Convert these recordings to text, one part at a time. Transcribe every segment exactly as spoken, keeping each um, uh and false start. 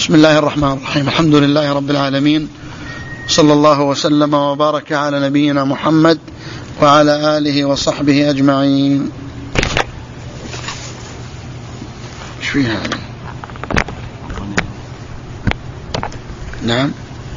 بسم الله الرحمن الرحيم. الحمد لله رب العالمين، صلى الله وسلم وبارك على نبينا محمد وعلى آله وصحبه أجمعين. ايش في هذا؟ نعم.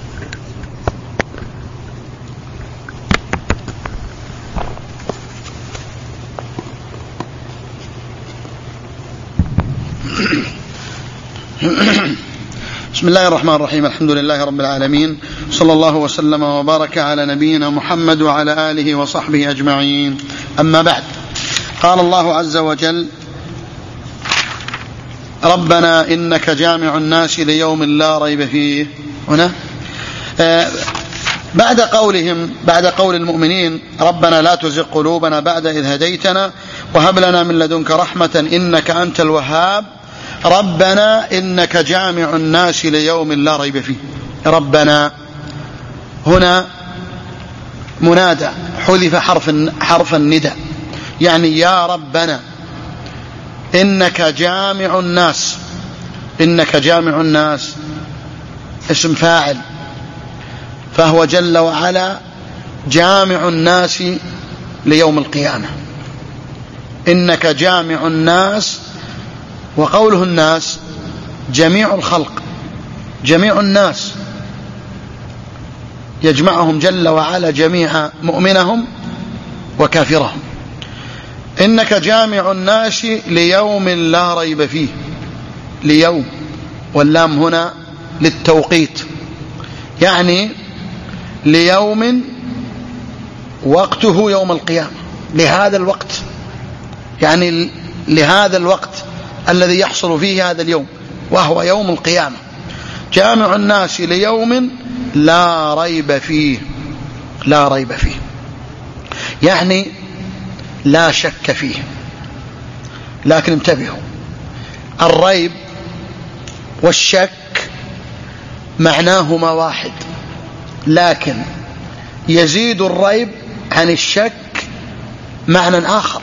بسم الله الرحمن الرحيم. الحمد لله رب العالمين، صلى الله وسلم وبارك على نبينا محمد وعلى آله وصحبه أجمعين. أما بعد، قال الله عز وجل: ربنا إنك جامع الناس ليوم لا ريب فيه. هنا آه بعد قولهم بعد قول المؤمنين: ربنا لا تزغ قلوبنا بعد إذ هديتنا وهب لنا من لدنك رحمة إنك أنت الوهاب، ربنا إنك جامع الناس ليوم لا ريب فيه. ربنا هنا منادى، حذف حرف حرف النداء، يعني يا ربنا إنك جامع الناس. إنك جامع الناس اسم فاعل، فهو جل وعلا جامع الناس ليوم القيامة. إنك جامع الناس، وقوله الناس جميع الخلق، جميع الناس يجمعهم جل وعلا جميعا، مؤمنهم وكافرهم. إنك جامع الناس ليوم لا ريب فيه. ليوم، واللام هنا للتوقيت، يعني ليوم وقته يوم القيامة، لهذا الوقت، يعني لهذا الوقت الذي يحصل فيه هذا اليوم وهو يوم القيامة. جامع الناس ليوم لا ريب فيه. لا ريب فيه يعني لا شك فيه. لكن انتبهوا، الريب والشك معناهما واحد، لكن يزيد الريب عن الشك معنى آخر.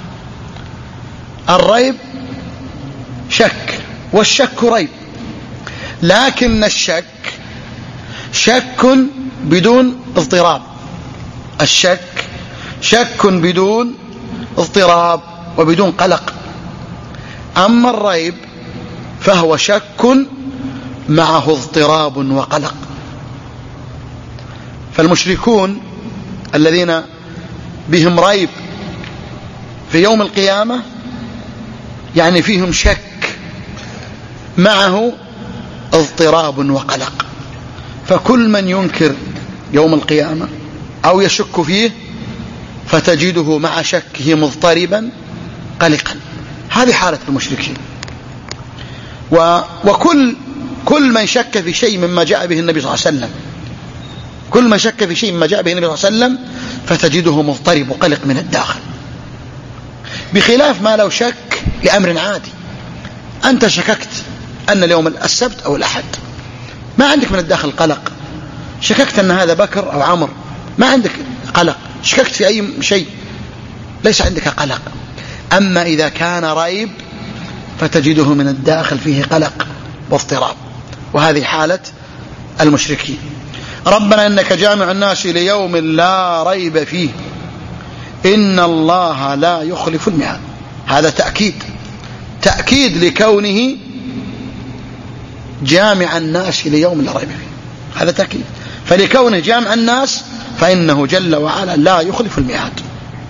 الريب شك والشك ريب، لكن الشك شك بدون اضطراب. الشك شك بدون اضطراب وبدون قلق. أما الريب فهو شك معه اضطراب وقلق. فالمشركون الذين بهم ريب في يوم القيامة يعني فيهم شك معه اضطراب وقلق. فكل من ينكر يوم القيامة أو يشك فيه فتجده مع شكه مضطربا قلقا. هذه حالة المشركين. وكل كل من شك في شيء مما جاء به النبي صلى الله عليه وسلم، كل من شك في شيء مما جاء به النبي صلى الله عليه وسلم فتجده مضطرب وقلق من الداخل، بخلاف ما لو شك لأمر عادي. أنت شككت أن اليوم السبت أو الأحد، ما عندك من الداخل قلق. شككت أن هذا بكر أو عمر، ما عندك قلق. شككت في أي شيء، ليس عندك قلق. أما إذا كان ريب فتجده من الداخل فيه قلق واضطراب، وهذه حالة المشركين. ربنا إنك جامع الناس ليوم لا ريب فيه إن الله لا يخلف الميعاد. هذا تأكيد، تأكيد لكونه جامع الناس ليوم لا ريب فيه. هذا تأكيد، فلكونه جامع الناس فإنه جل وعلا لا يخلف الميعاد.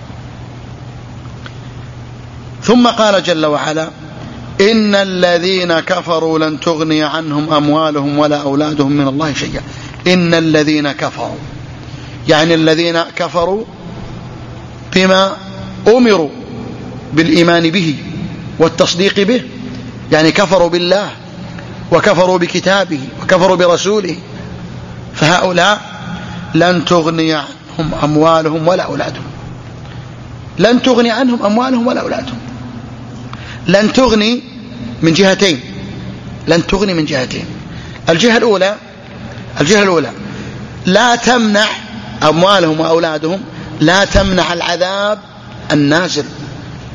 ثم قال جل وعلا: إن الذين كفروا لن تغني عنهم أموالهم ولا أولادهم من الله شيئا. إن الذين كفروا يعني الذين كفروا بما أمروا بالإيمان به والتصديق به، يعني كفروا بالله وكفروا بكتابه وكفروا برسوله، فهؤلاء لن تغني عنهم أموالهم ولا أولادهم. لن تغني عنهم أموالهم ولا أولادهم. لن تغني من جهتين، لن تغني من جهتين. الجهة الأولى الجهة الأولى لا تمنع أموالهم وأولادهم، لا تمنع العذاب النازل.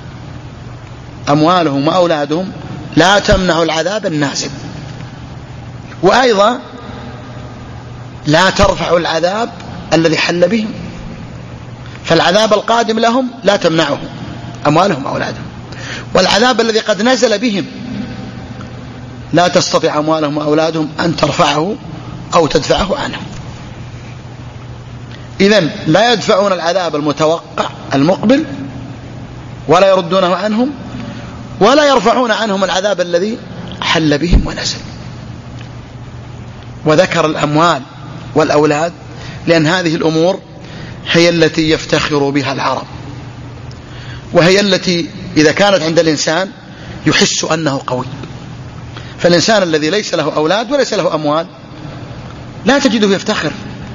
أموالهم وأولادهم لا تمنع العذاب النازل. وأيضا لا ترفع العذاب الذي حل بهم، فالعذاب القادم لهم لا تمنعه أموالهم وأولادهم، والعذاب الذي قد نزل بهم لا تستطيع أموالهم وأولادهم أن ترفعه أو تدفعه عنهم. إذن لا يدفعون العذاب المتوقع المقبل ولا يردونه عنهم ولا يرفعون عنهم العذاب الذي حل بهم ونزل. وذكر الأموال والأولاد لأن هذه الأمور هي التي يفتخر بها العرب، وهي التي إذا كانت عند الإنسان يحس أنه قوي. فالإنسان الذي ليس له أولاد وليس له أموال لا تجده يفتخر،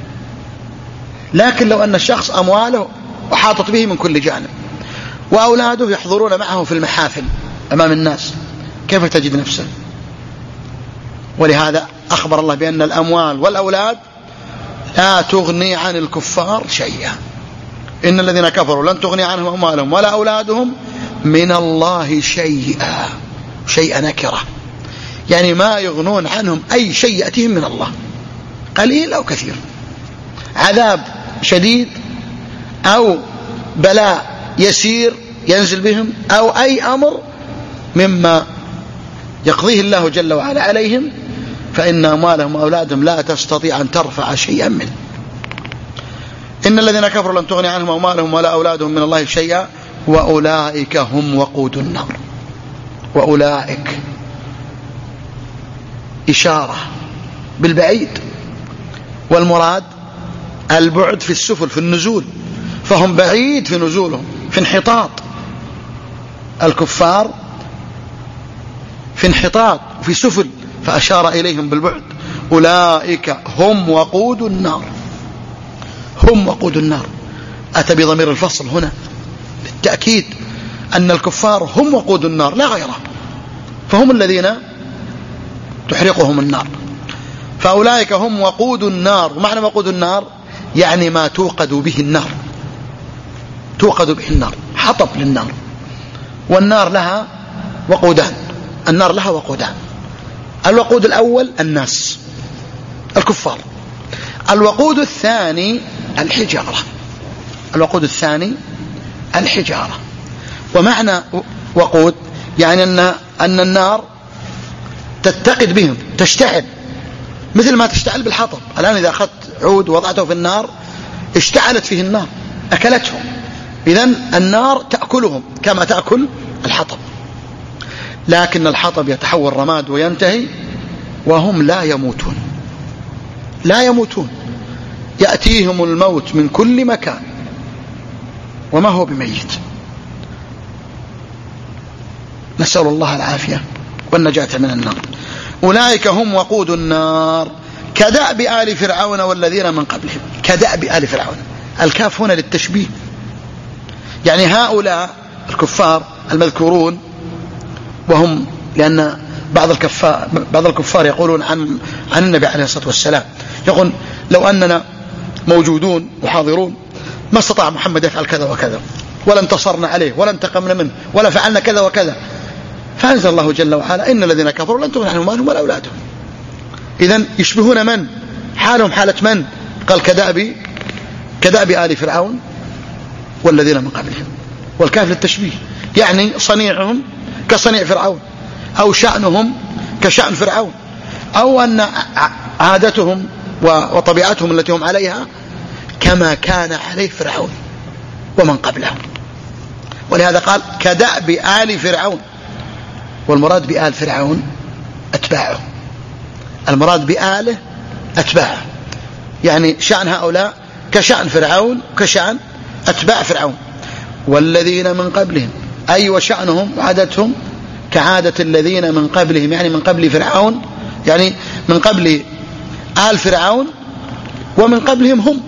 لكن لو أن الشخص أمواله وحاطط به من كل جانب وأولاده يحضرون معه في المحافل أمام الناس، كيف تجد نفسه؟ ولهذا أخبر الله بأن الأموال والأولاد لا تغني عن الكفار شيئا. إن الذين كفروا لن تغني عنهم أموالهم ولا أولادهم من الله شيئا. شيئا نكرة، يعني ما يغنون عنهم أي شيء يأتيهم من الله، قليل أو كثير، عذاب شديد أو بلاء يسير ينزل بهم أو أي أمر مما يقضيه الله جل وعلا عليهم، فإن أموالهم وأولادهم لا تستطيع أن ترفع شيئا منه. إن الذين كفروا لن تغني عنهم أموالهم ولا أولادهم من الله شيئا وأولئك هم وقود النار. وأولئك إشارة بالبعيد، والمراد البعد في السفل في النزول، فهم بعيد في نزولهم في انحطاط. الكفار في انحطاط في سفل فأشار إليهم بالبعد. أولئك هم وقود النار. هم وقود النار أتى بضمير الفصل هنا للتأكيد أن الكفار هم وقود النار لا غيره، فهم الذين تحرقهم النار. فأولئك هم وقود النار. ومعنى وقود النار يعني ما توقد به النار، توقد به النار، حطب للنار. والنار لها وقودان، النار لها وقودان. الوقود الأول الناس الكفار، الوقود الثاني الحجارة. الوقود الثاني الحجارة. ومعنى وقود يعني أن أن النار تتقد بهم، تشتعل مثل ما تشتعل بالحطب. الآن إذا أخذت عود ووضعته في النار اشتعلت فيه النار أكلتهم. إذن النار تأكلهم كما تأكل الحطب، لكن الحطب يتحول رماد وينتهي وهم لا يموتون، لا يموتون، يأتيهم الموت من كل مكان وما هو بميت. نسأل الله العافية والنجاة من النار. أولئك هم وقود النار كدأب آل فرعون والذين من قبلهم. كدأب آل فرعون، الكاف هنا للتشبيه، يعني هؤلاء الكفار المذكورون، وهم لأن بعض الكفار بعض الكفار يقولون عن عن النبي عليه الصلاة والسلام، يقول لو أننا موجودون وحاضرون ما استطاع محمد يفعل كذا وكذا، ولا انتصرنا عليه ولا انتقمنا منه ولا فعلنا كذا وكذا. فأنزل الله جل وعلا إن الذين كفروا لن تغني عنهم أموالهم ولا أولادهم. إذن يشبهون من؟ حالهم حالة من؟ قال كدأب كدأب آل فرعون والذين من قبلهم، والكاف للتشبيه، يعني صنيعهم كصنيع فرعون، أو شأنهم كشأن فرعون، أو أن عادتهم وطبيعتهم التي هم عليها كما كان عليه فرعون ومن قبله. ولهذا قال كدأب آل فرعون، والمراد بآل فرعون أتباعه، المراد بآله أتباعه، يعني شأن هؤلاء كشأن فرعون كشأن أتباع فرعون. والذين من قبلهم أي وشأنهم وعادتهم كعادة الذين من قبلهم، يعني من قبل فرعون، يعني من قبل آل فرعون ومن قبلهم هم.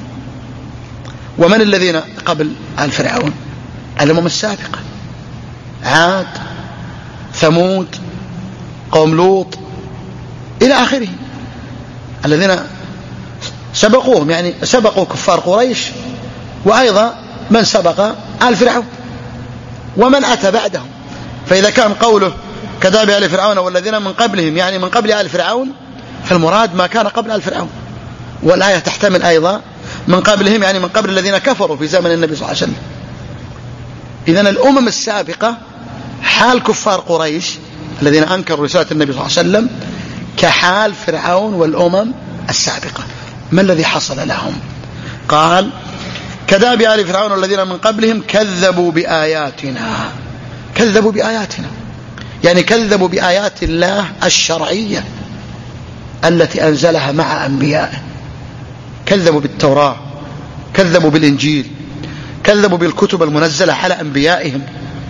ومن الذين قبل آل فرعون؟ الأمم السابقة، عاد، ثمود، قوم لوط إلى آخره، الذين سبقوهم، يعني سبقوا كفار قريش، وأيضا من سبق آل فرعون ومن أتى بعدهم. فإذا كان قوله كدأب آل فرعون والذين من قبلهم يعني من قبل آل فرعون، فالمراد ما كان قبل آل فرعون، والآية تحتمل أيضا من قبلهم، يعني من قبل الذين كفروا في زمن النبي صلى الله عليه وسلم. إذن الأمم السابقة حال كفار قريش الذين أنكروا رسالة النبي صلى الله عليه وسلم كحال فرعون والأمم السابقة. ما الذي حصل لهم؟ قال كداب آل فرعون الذين من قبلهم كذبوا بآياتنا. كذبوا بآياتنا يعني كذبوا بآيات الله الشرعية التي أنزلها مع أنبيائه. كذبوا بالتوراة، كذبوا بالإنجيل، كذبوا بالكتب المنزلة على أنبيائهم.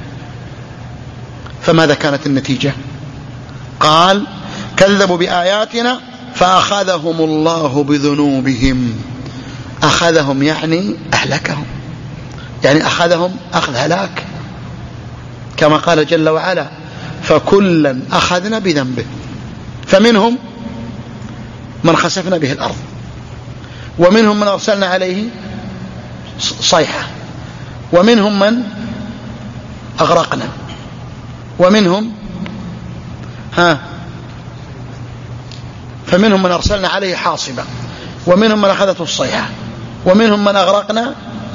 فماذا كانت النتيجة؟ قال كذبوا بآياتنا فأخذهم الله بذنوبهم. أخذهم يعني أهلكهم، يعني أخذهم أخذ هلاك، كما قال جل وعلا فكلا أخذنا بذنبه. فمنهم من خسفنا به الأرض، ومنهم من أرسلنا عليه صيحة، ومنهم من أغرقنا، ومنهم ها فمنهم من أرسلنا عليه حاصبا، ومنهم من أخذته الصيحة، ومنهم من أغرقنا،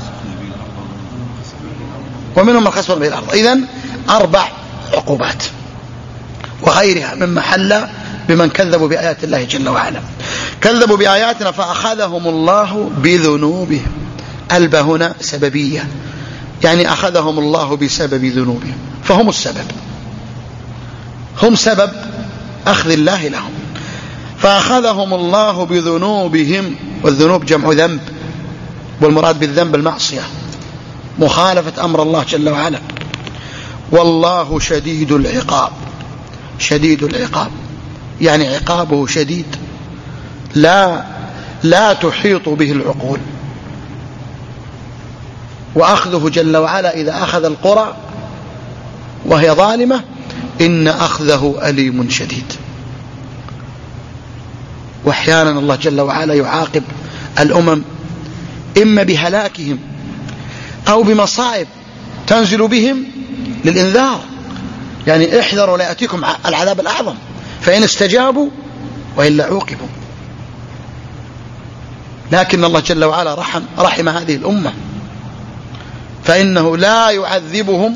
ومنهم من خسفنا به الأرض. إذن أربع عقوبات وغيرها مما حل بمن كذبوا بآيات الله جل وعلا. كذبوا بآياتنا فأخذهم الله بذنوبهم. البا هنا سببية، يعني أخذهم الله بسبب ذنوبهم، فهم السبب، هم سبب أخذ الله لهم. فأخذهم الله بذنوبهم، والذنوب جمع ذنب، والمراد بالذنب المعصية، مخالفة أمر الله جل وعلا. والله شديد العقاب. شديد العقاب يعني عقابه شديد، لا لا تحيط به العقول. وأخذه جل وعلا إذا أخذ القرى وهي ظالمة إن أخذه أليم شديد. وأحيانا الله جل وعلا يعاقب الأمم إما بهلاكهم أو بمصائب تنزل بهم للإنذار، يعني احذروا لا يأتيكم العذاب الأعظم، فإن استجابوا وإلا عوقبوا. لكن الله جل وعلا رحم, رحم هذه الأمة، فإنه لا يعذبهم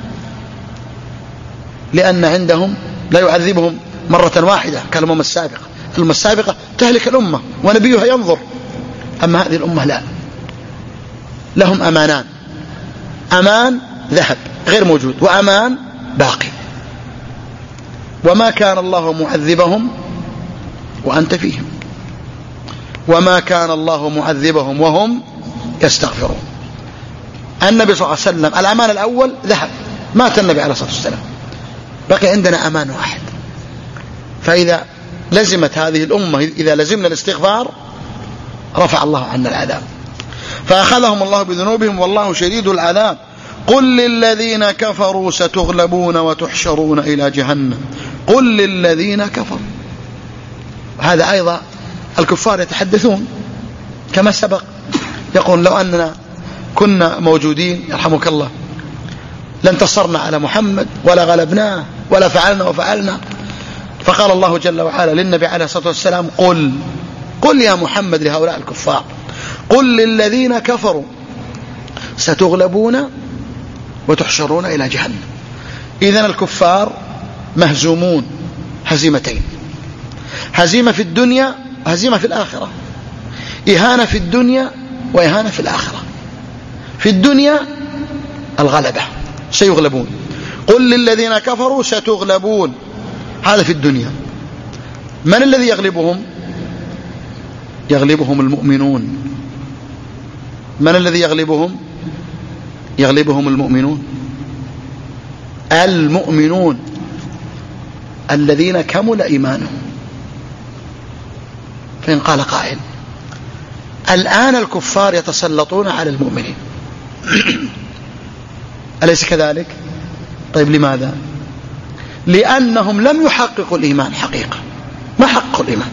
لأن عندهم لا يعذبهم مرة واحدة كالأمم السابقة. الأمم السابقة تهلك الأمة ونبيها ينظر، أما هذه الأمة لا، لهم أمانان، أمان ذهب غير موجود، وأمان باقي. وما كان الله معذبهم وأنت فيهم، وما كان الله معذبهم وهم يستغفرون. النبي صلى الله عليه وسلم الأمان الأول ذهب، مات النبي عليه الصلاة والسلام، بقي عندنا أمان واحد. فإذا لزمت هذه الأمة، إذا لزمنا الاستغفار رفع الله عنا العذاب. فأخذهم الله بذنوبهم والله شديد العذاب. قل للذين كفروا ستغلبون وتحشرون إلى جهنم. قل للذين كفروا، هذا أيضا الكفار يتحدثون كما سبق، يقول لو أننا كنا موجودين يرحمك الله لانتصرنا على محمد ولا غلبناه ولا فعلنا وفعلنا. فقال الله جل وعلا للنبي عليه الصلاة والسلام قل قل يا محمد لهؤلاء الكفار قل للذين كفروا ستغلبون وتحشرون إلى جهنم. إذن الكفار مهزومون هزيمتين، هزيمة في الدنيا وهزيمة في الآخرة، إهانة في الدنيا وإهانة في الآخرة. في الدنيا الغلبة، سيغلبون. قل للذين كفروا ستغلبون، هذا في الدنيا. من الذي يغلبهم؟ يغلبهم المؤمنون. من الذي يغلبهم؟ يغلبهم المؤمنون. المؤمنون الذين كمل إيمانهم. فإن قال قائل الآن الكفار يتسلطون على المؤمنين أليس كذلك؟ طيب لماذا؟ لأنهم لم يحققوا الإيمان حقيقة، ما حققوا الإيمان.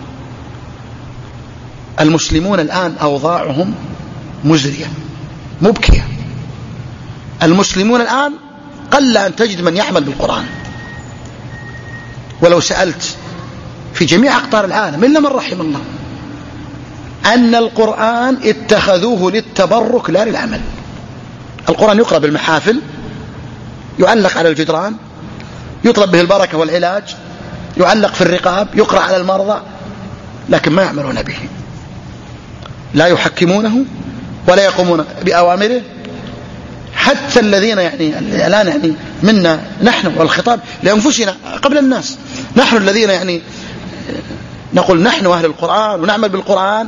المسلمون الآن أوضاعهم مزرية مبكية. المسلمون الآن قل أن تجد من يعمل بالقرآن، ولو سألت في جميع أقطار العالم إلا من رحم الله، أن القرآن اتخذوه للتبرك لا للعمل. القرآن يقرأ بالمحافل، يعلق على الجدران، يطلب به البركة والعلاج، يعلق في الرقاب، يقرأ على المرضى، لكن ما يعملون به، لا يحكمونه ولا يقومون بأوامره. حتى الذين يعني الآن يعني منا نحن، والخطاب لأنفسنا قبل الناس، نحن الذين يعني نقول نحن أهل القرآن ونعمل بالقرآن،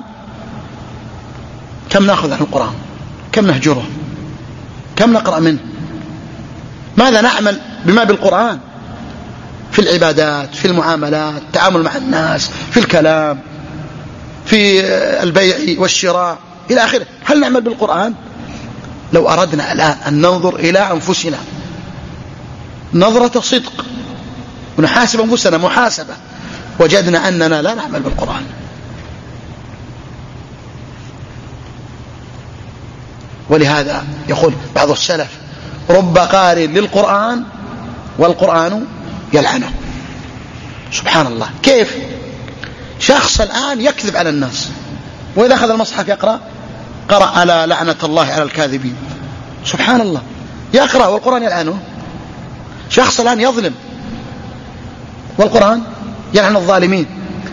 كم نأخذ عن القرآن، كم نهجره، كم نقرأ منه، ماذا نعمل بما بالقرآن في العبادات، في المعاملات، التعامل مع الناس، في الكلام، في البيع والشراء إلى آخره. هل نعمل بالقرآن؟ لو أردنا الآن أن ننظر إلى أنفسنا نظرة صدق ونحاسب أنفسنا محاسبة، وجدنا أننا لا نعمل بالقرآن. ولهذا يقول بعض السلف: رب قارئ للقرآن والقرآن يلعنه. سبحان الله، كيف شخص الآن يكذب على الناس، وإذا أخذ المصحف يقرأ قرأ على لعنة الله على الكاذبين. سبحان الله، يقرأ والقرآن يلعنه. شخص الآن يظلم والقرآن يلعن الظالمين.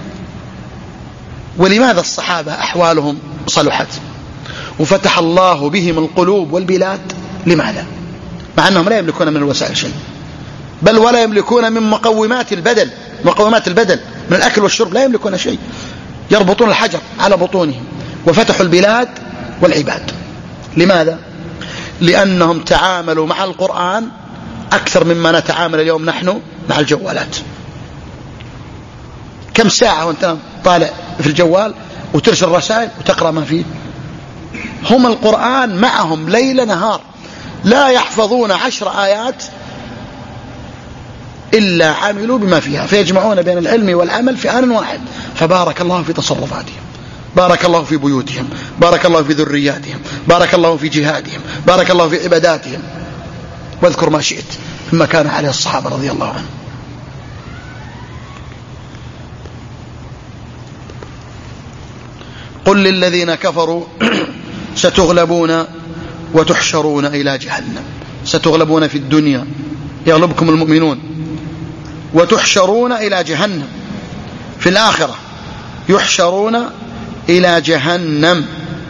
ولماذا الصحابة أحوالهم صلحت وفتح الله بهم القلوب والبلاد؟ لماذا؟ مع أنهم لا يملكون من الوسائل شيء، بل ولا يملكون من مقومات البدن، مقومات البدن من الأكل والشرب لا يملكون شيء، يربطون الحجر على بطونهم، وفتحوا البلاد والعباد. لماذا؟ لأنهم تعاملوا مع القرآن أكثر مما نتعامل اليوم نحن مع الجوالات. كم ساعة وانت طالع في الجوال وترسل رسائل وتقرأ ما فيه. هم القرآن معهم ليل نهار، لا يحفظون عشر آيات إلا عملوا بما فيها، فيجمعون بين العلم والعمل في آن واحد. فبارك الله في تصرفاتهم، بارك الله في بيوتهم، بارك الله في ذرياتهم، بارك الله في جهادهم، بارك الله في عباداتهم. واذكر ما شئت مما كان عليه الصحابة رضي الله عنهم. قل للذين كفروا ستغلبون وتحشرون إلى جهنم. ستغلبون في الدنيا، يغلبكم المؤمنون، وتحشرون إلى جهنم في الآخرة، يحشرون إلى جهنم،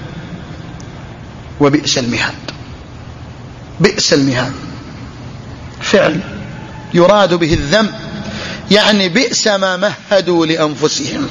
وبئس المهاد. بئس المهاد فعل يراد به الذم، يعني بئس ما مهدوا لأنفسهم.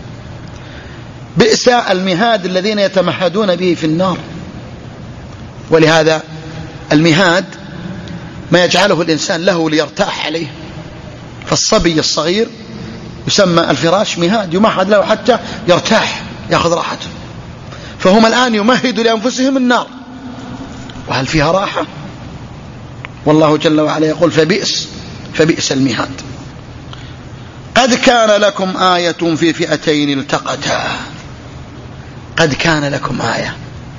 بئس المهاد الذين يتمهدون به في النار. ولهذا المهاد ما يجعله الإنسان له ليرتاح عليه. فالصبي الصغير يسمى الفراش مهاد، يمهد له حتى يرتاح يأخذ راحته. فهم الآن يمهدوا لأنفسهم النار، وهل فيها راحة؟ والله جل وعلا يقول فبئس فبئس المهاد. قد كان لكم آية في فئتين التقتا. قد كان لكم آية،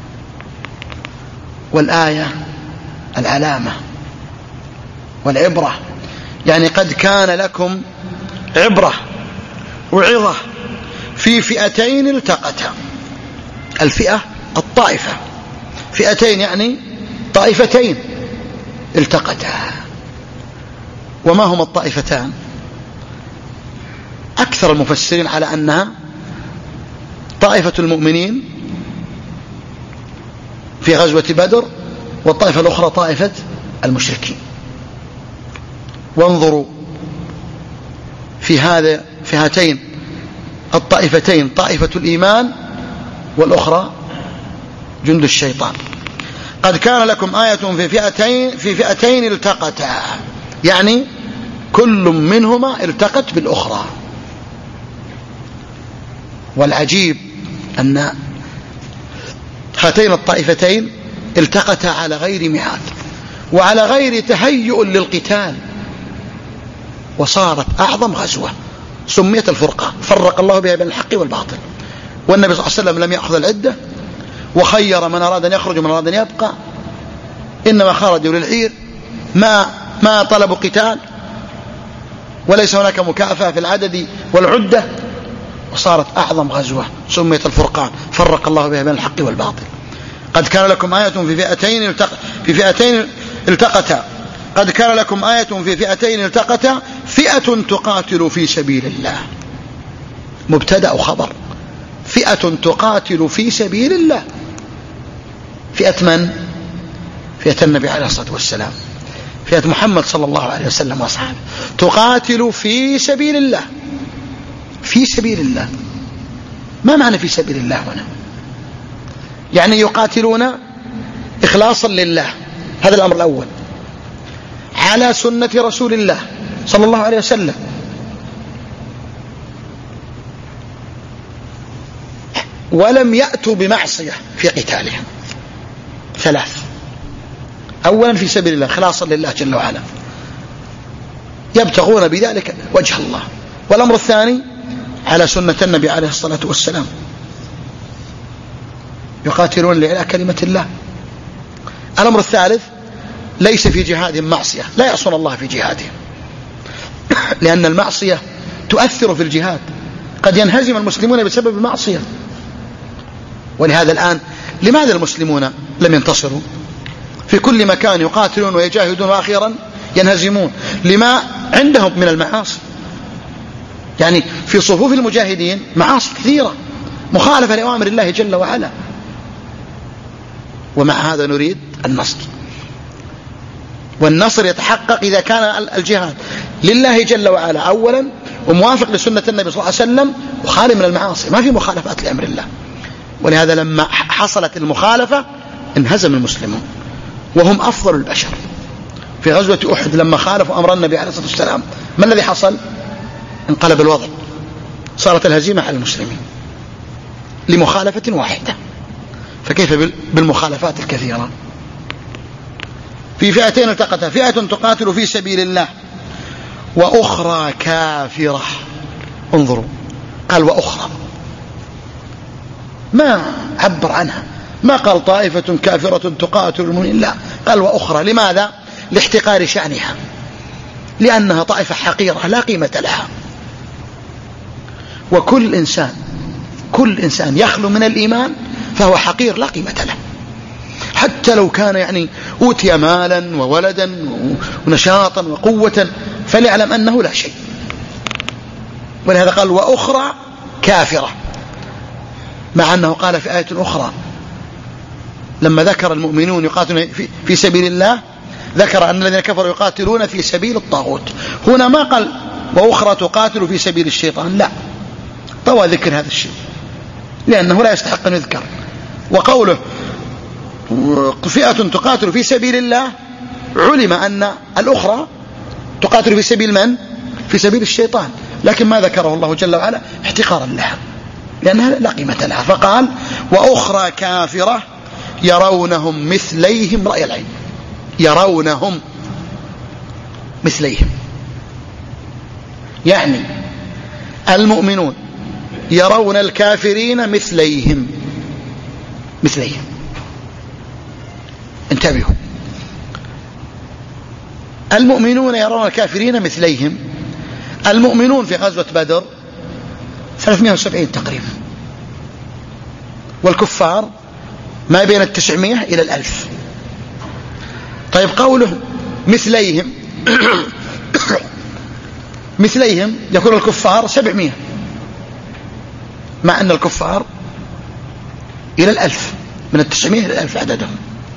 والآية العلامة والعبرة، يعني قد كان لكم عبرة وعظة في فئتين التقتا. الفئة الطائفة، فئتين يعني طائفتين التقتا. وما هم الطائفتان؟ أكثر المفسرين على أنها طائفة المؤمنين في غزوة بدر، والطائفة الأخرى طائفة المشركين. وانظروا في هذا في هاتين الطائفتين، طائفة الإيمان والأخرى جند الشيطان. قد كان لكم آية في فئتين في فئتين التقتا، يعني كل منهما التقت بالأخرى. والعجيب أن هاتين الطائفتين التقتا على غير ميعاد وعلى غير تهيؤ للقتال، وصارت أعظم غزوة سميت الفرقة، فرق الله بها بين الحق والباطل. والنبي صلى الله عليه وسلم لم يأخذ العدة، وخير من أراد أن يخرج ومن أراد أن يبقى، إنما خرجوا للعير، ما ما طلبوا قتال، وليس هناك مكافأة في العدد والعدة، وصارت أعظم غزوة سميت الفرقان، فرق الله بها بين الحق والباطل. قد كان لكم آية في فئتين التق... في فئتين التقتا قد كان لكم آية في فئتين التقتا فئة تقاتل في سبيل الله. مبتدأ وخبر. فئة تقاتل في سبيل الله. فئة من؟ فئة النبي عليه الصلاة والسلام، فئة محمد صلى الله عليه وسلم وأصحابه، تقاتل في سبيل الله. في سبيل الله، ما معنى في سبيل الله هنا؟ يعني يقاتلون إخلاصا لله، هذا الأمر الأول، على سنة رسول الله صلى الله عليه وسلم، ولم يأتوا بمعصية في قتالهم. ثلاث: أولا في سبيل الله خلاصا لله جل وعلا، يبتغون بذلك وجه الله. والأمر الثاني على سنة النبي عليه الصلاة والسلام، يقاتلون لإعلاء كلمة الله. الأمر الثالث ليس في جهادهم معصية، لا يعصون الله في جهادهم، لأن المعصية تؤثر في الجهاد، قد ينهزم المسلمون بسبب المعصية. ولهذا الآن لماذا المسلمون لم ينتصروا؟ في كل مكان يقاتلون ويجاهدون وأخيرا ينهزمون، لما عندهم من المعاصي. يعني في صفوف المجاهدين معاصي كثيرة مخالفة لأوامر الله جل وعلا، ومع هذا نريد النصر. والنصر يتحقق إذا كان الجهاد لله جل وعلا أولا، وموافق لسنة النبي صلى الله عليه وسلم، وخالي من المعاصي، ما في مخالفات لأمر الله. ولهذا لما حصلت المخالفة انهزم المسلمون، وهم أفضل البشر. في غزوة أحد لما خالفوا أمر النبي عليه الصلاة والسلام، ما الذي حصل؟ انقلب الوضع، صارت الهزيمة على المسلمين لمخالفة واحدة، فكيف بالمخالفات الكثيرة؟ في فئتين التقتا، فئة تقاتل في سبيل الله وأخرى كافرة. انظروا، قال وأخرى، ما عبر عنها، ما قال طائفة كافرة تقاتل المؤمنين، لا، قال وأخرى. لماذا؟ لاحتقار شأنها، لأنها طائفة حقيرة لا قيمة لها. وكل إنسان كل إنسان يخلو من الإيمان فهو حقير لا قيمة له، حتى لو كان يعني أوتي مالا وولدا ونشاطا وقوة، فليعلم أنه لا شيء. ولهذا قال وأخرى كافرة، مع أنه قال في آية أخرى لما ذكر المؤمنون يقاتلون في سبيل الله، ذكر أن الذين كفروا يقاتلون في سبيل الطاغوت. هنا ما قال وأخرى تقاتل في سبيل الشيطان، لا، طوى ذكر هذا الشيء لأنه لا يستحق أن يذكر. وقوله فئة تقاتل في سبيل الله، علم أن الأخرى تقاتل في سبيل من؟ في سبيل الشيطان، لكن ما ذكره الله جل وعلا احتقارا لها لأنها لا قيمة لها، فقال وأخرى كافرة يرونهم مثليهم رأي العين. يرونهم مثليهم، يعني المؤمنون يرون الكافرين مثليهم مثليهم. انتبهوا، المؤمنون يرون الكافرين مثليهم. المؤمنون في غزوة بدر ثلاثمائة وسبعين تقريبا، والكفار ما بين التسعمائة إلى الألف. طيب قوله مثليهم مثليهم يكون الكفار سبعمائة، مع أن الكفار إلى الألف، من التسعمائة إلى الألف عددهم.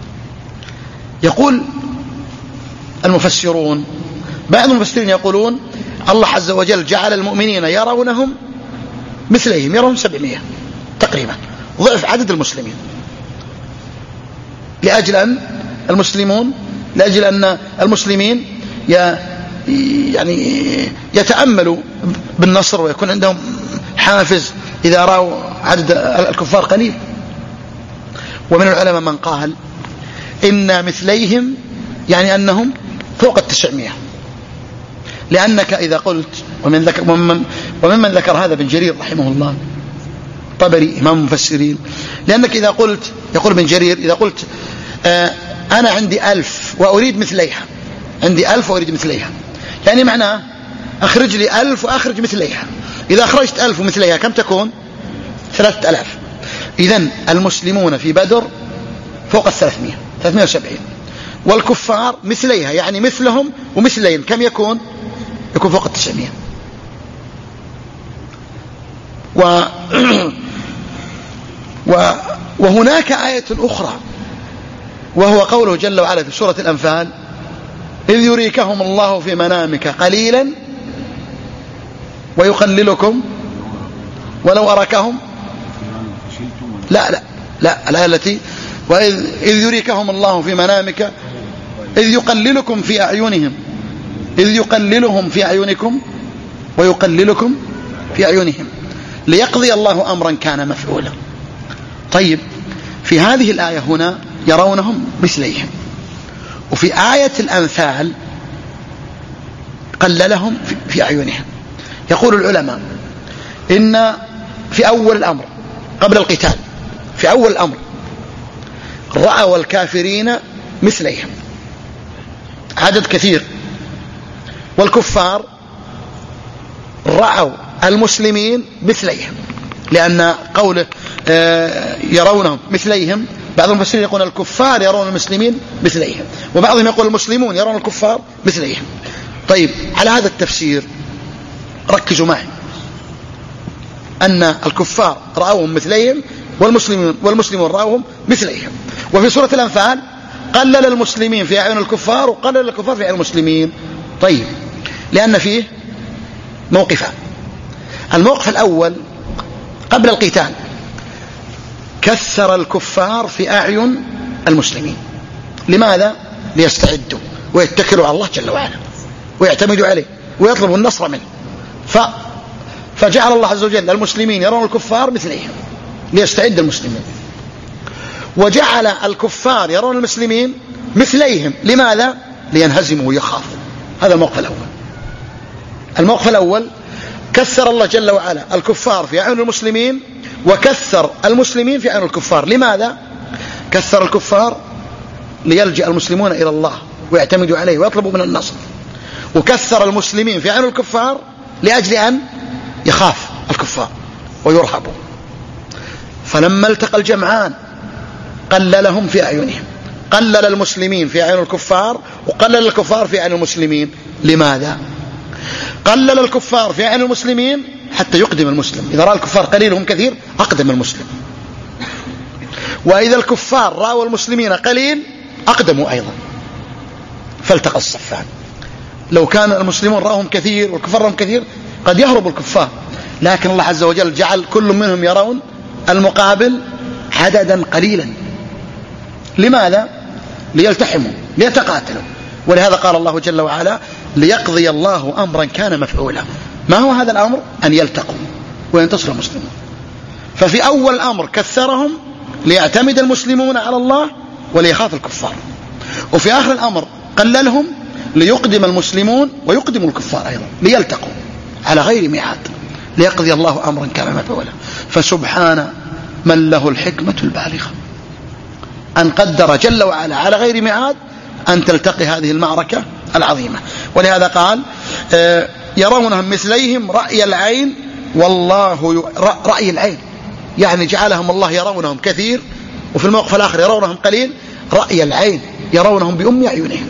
يقول المفسرون، بعض المفسرين يقولون الله عز وجل جعل المؤمنين يرونهم مثليهم، يرون سبعمائة تقريبا، ضعف عدد المسلمين، لأجل أن المسلمون لأجل أن المسلمين يعني يتأملوا بالنصر ويكون عندهم حافز إذا رأوا عدد الكفار قليل. ومن العلماء من قال إن مثليهم يعني أنهم فوق التسعمائة، لأنك إذا قلت، ومن ذكر ومن, ومن ذكر هذا ابن جرير رحمه الله، طبري إمام المفسرين، لأنك إذا قلت، يقول ابن جرير إذا قلت آه أنا عندي ألف وأريد مثليها، عندي ألف وأريد مثليها، يعني معناه أخرج لي ألف وأخرج مثليها. إذا أخرجت ألف ومثليها كم تكون؟ ثلاثة ألاف. إذن المسلمون في بدر فوق الثلاثمائة، ثلاثمائة وسبعين، والكفار مثليها يعني مثلهم ومثلين، كم يكون؟ يكون فوق التسعمائة. و... و... وهناك آية أخرى وهو قوله جل وعلا في سورة الأنفال: إذ يريكهم الله في منامك قليلا ويقللكم ولو أراكهم. لا لا لا الآية التي وإذ إذ يريكهم الله في منامك إذ يقللكم في أعينهم إذ يقللهم في أعينكم ويقللكم في أعينهم ليقضي الله أمرا كان مفعولا. طيب، في هذه الآية هنا يرونهم مثليهم، وفي آية الأنفال قللهم في أعينهم. يقول العلماء إن في أول الأمر قبل القتال، في أول الأمر رأوا الكافرين مثليهم عدد كثير، والكفار رأوا المسلمين مثليهم، لأن قوله يرونهم مثليهم بعض المفسرين يقول الكفار يرون المسلمين مثليهم، وبعضهم يقول المسلمون يرون الكفار مثليهم. طيب، على هذا التفسير ركزوا معي أن الكفار رأوهم مثليهم والمسلمون والمسلمون رأوهم مثليهم. وفي سورة الأنفال قلل المسلمين في أعين الكفار وقلل الكفار في أعين المسلمين. طيب، لأن فيه موقفان. الموقف الأول قبل القتال كثر الكفار في أعين المسلمين. لماذا؟ ليستعدوا ويتكلوا على الله جل وعلا ويعتمدوا عليه ويطلبوا النصر منه. ف... فجعل الله عز وجل المسلمين يرون الكفار مثليهم ليستعد المسلمين، وجعل الكفار يرون المسلمين مثليهم. لماذا؟ لينهزموا ويخافوا. هذا الموقف الأول. الموقف الأول كثر الله جل وعلا الكفار في أعين المسلمين وكثر المسلمين في أعين الكفار. لماذا؟ كثر الكفار ليلجأ المسلمون إلى الله ويعتمدوا عليه ويطلبوا من النصر، وكثر المسلمين في أعين الكفار لأجل أن يخاف الكفار ويرهبوا. فلما التقى الجمعان قللهم في أعينهم، قلل المسلمين في أعين الكفار وقلل الكفار في أعين المسلمين. لماذا؟ قلل الكفار في أعين المسلمين حتى يقدم المسلم. إذا رأى الكفار قليلهم كثير أقدم المسلم، وإذا الكفار رأوا المسلمين قليل أقدموا أيضا، فالتقى الصفان. لو كان المسلمون رأوهم كثير والكفار رأوهم كثير قد يهرب الكفار، لكن الله عز وجل جعل كل منهم يرون المقابل عددا قليلا. لماذا؟ ليلتحموا ليتقاتلوا. ولهذا قال الله جل وعلا: ليقضي الله أمرا كان مفعولا. ما هو هذا الأمر؟ أن يلتقوا وينتصر المسلمون. ففي أول الأمر كثرهم ليعتمد المسلمون على الله وليخاف الكفار، وفي آخر الأمر قللهم ليقدم المسلمون ويقدم الكفار أيضا ليلتقوا على غير ميعاد، ليقضي الله أمرا كان مفعولا. فسبحان من له الحكمة البالغة أن قدر جل وعلا على غير ميعاد أن تلتقي هذه المعركة العظيمة. ولهذا قال: يرونهم مثليهم رأي العين والله رأي العين، يعني جعلهم الله يرونهم كثير، وفي الموقف الآخر يرونهم قليل. رأي العين يرونهم بأم أعينهم.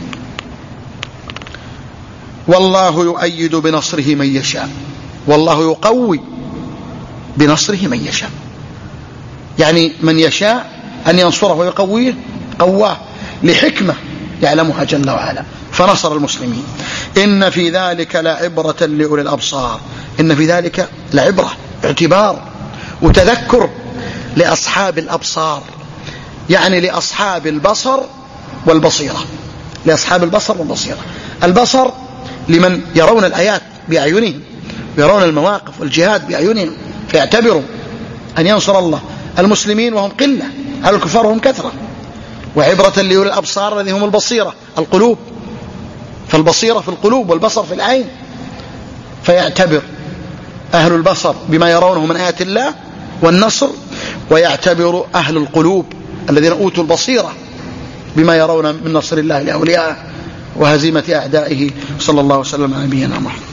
والله يؤيد بنصره من يشاء، والله يقوي بنصره من يشاء، يعني من يشاء أن ينصره ويقويه قواه لحكمة يعلمها جل وعلا، فنصر المسلمين. إن في ذلك لعبرة لأولي الأبصار، إن في ذلك لعبرة، اعتبار وتذكر لأصحاب الأبصار، يعني لأصحاب البصر والبصيرة، لأصحاب البصر والبصيرة. البصر لمن يرون الآيات بأعينهم ويرون المواقف والجهاد بأعينهم فيعتبروا أن ينصر الله المسلمين وهم قلة على الكفار وهم كثرة. وعبرة لأولي الأبصار الذي هم البصيرة القلوب، فالبصيرة في القلوب والبصر في العين، فيعتبر أهل البصر بما يرونه من آيات الله والنصر، ويعتبر أهل القلوب الذين أوتوا البصيرة بما يرون من نصر الله لأوليائه وهزيمة أعدائه. صلى الله وسلم على نبينا محمد.